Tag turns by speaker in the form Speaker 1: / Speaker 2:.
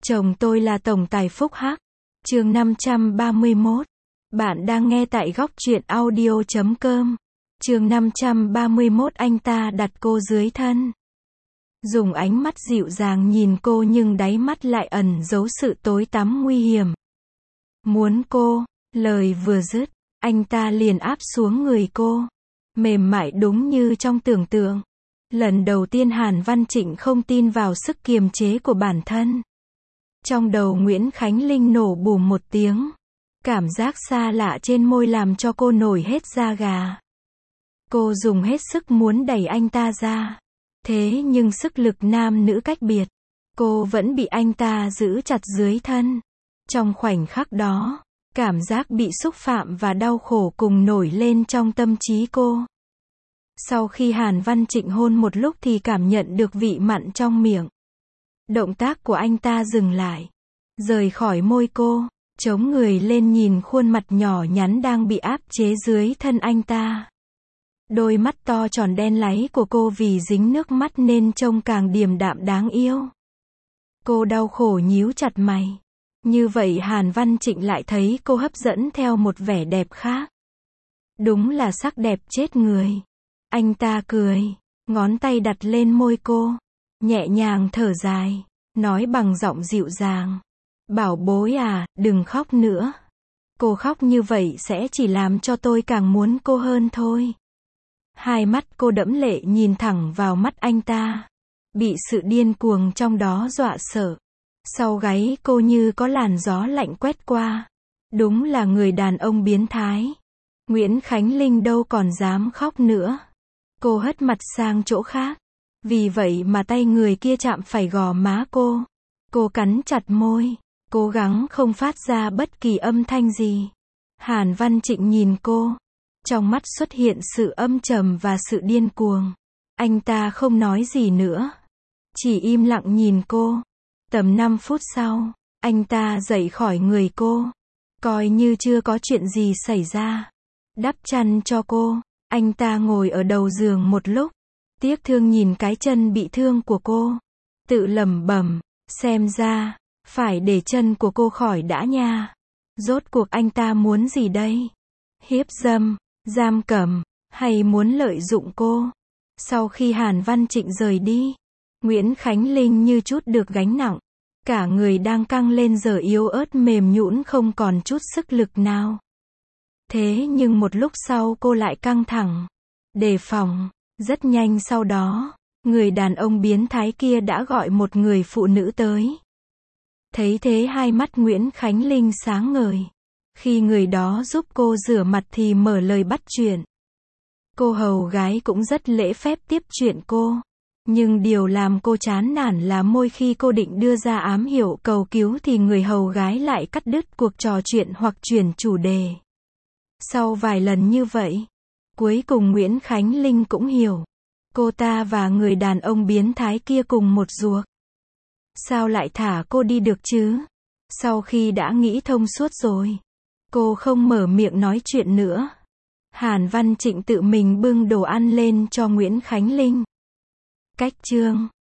Speaker 1: Chồng tôi là tổng tài phúc hắc. Chương 531. Bạn đang nghe tại góc truyện audio.com. Chương 531, anh ta đặt cô dưới thân. Dùng ánh mắt dịu dàng nhìn cô nhưng đáy mắt lại ẩn giấu sự tối tăm nguy hiểm. Muốn cô, lời vừa dứt, anh ta liền áp xuống người cô. Mềm mại đúng như trong tưởng tượng. Lần đầu tiên Hàn Văn Trịnh không tin vào sức kiềm chế của bản thân. Trong đầu Nguyễn Khánh Linh nổ bùm một tiếng. Cảm giác xa lạ trên môi làm cho cô nổi hết da gà. Cô dùng hết sức muốn đẩy anh ta ra. Thế nhưng sức lực nam nữ cách biệt. Cô vẫn bị anh ta giữ chặt dưới thân. Trong khoảnh khắc đó, cảm giác bị xúc phạm và đau khổ cùng nổi lên trong tâm trí cô. Sau khi Hàn Văn Trịnh hôn một lúc thì cảm nhận được vị mặn trong miệng. Động tác của anh ta dừng lại. Rời khỏi môi cô, chống người lên nhìn khuôn mặt nhỏ nhắn đang bị áp chế dưới thân anh ta. Đôi mắt to tròn đen láy của cô vì dính nước mắt nên trông càng điềm đạm đáng yêu. Cô đau khổ nhíu chặt mày. Như vậy Hàn Văn Trịnh lại thấy cô hấp dẫn theo một vẻ đẹp khác. Đúng là sắc đẹp chết người. Anh ta cười, ngón tay đặt lên môi cô, nhẹ nhàng thở dài, nói bằng giọng dịu dàng. Bảo bối à, đừng khóc nữa. Cô khóc như vậy sẽ chỉ làm cho tôi càng muốn cô hơn thôi. Hai mắt cô đẫm lệ nhìn thẳng vào mắt anh ta. Bị sự điên cuồng trong đó dọa sợ. Sau gáy cô như có làn gió lạnh quét qua. Đúng là người đàn ông biến thái. Nguyễn Khánh Linh đâu còn dám khóc nữa. Cô hất mặt sang chỗ khác. Vì vậy mà tay người kia chạm phải gò má cô. Cô cắn chặt môi, cố gắng không phát ra bất kỳ âm thanh gì. Hàn Văn Trịnh nhìn cô. Trong mắt xuất hiện sự âm trầm và sự điên cuồng. Anh ta không nói gì nữa. Chỉ im lặng nhìn cô. Tầm 5 phút sau, anh ta dậy khỏi người cô. Coi như chưa có chuyện gì xảy ra. Đắp chăn cho cô. Anh ta ngồi ở đầu giường một lúc. Tiếc thương nhìn cái chân bị thương của cô. Tự lẩm bẩm, xem ra, phải để chân của cô khỏi đã nha. Rốt cuộc anh ta muốn gì đây? Hiếp dâm, giam cầm, hay muốn lợi dụng cô? Sau khi Hàn Văn Trịnh rời đi, Nguyễn Khánh Linh như trút được gánh nặng. Cả người đang căng lên giờ yếu ớt mềm nhũn không còn chút sức lực nào. Thế nhưng một lúc sau cô lại căng thẳng, đề phòng. Rất nhanh sau đó, người đàn ông biến thái kia đã gọi một người phụ nữ tới. Thấy thế hai mắt Nguyễn Khánh Linh sáng ngời. Khi người đó giúp cô rửa mặt thì mở lời bắt chuyện. Cô hầu gái cũng rất lễ phép tiếp chuyện cô. Nhưng điều làm cô chán nản là mỗi khi cô định đưa ra ám hiệu cầu cứu thì người hầu gái lại cắt đứt cuộc trò chuyện hoặc chuyển chủ đề. Sau vài lần như vậy, cuối cùng Nguyễn Khánh Linh cũng hiểu. Cô ta và người đàn ông biến thái kia cùng một ruột. Sao lại thả cô đi được chứ? Sau khi đã nghĩ thông suốt rồi, cô không mở miệng nói chuyện nữa. Hàn Văn Trịnh tự mình bưng đồ ăn lên cho Nguyễn Khánh Linh. Cách chương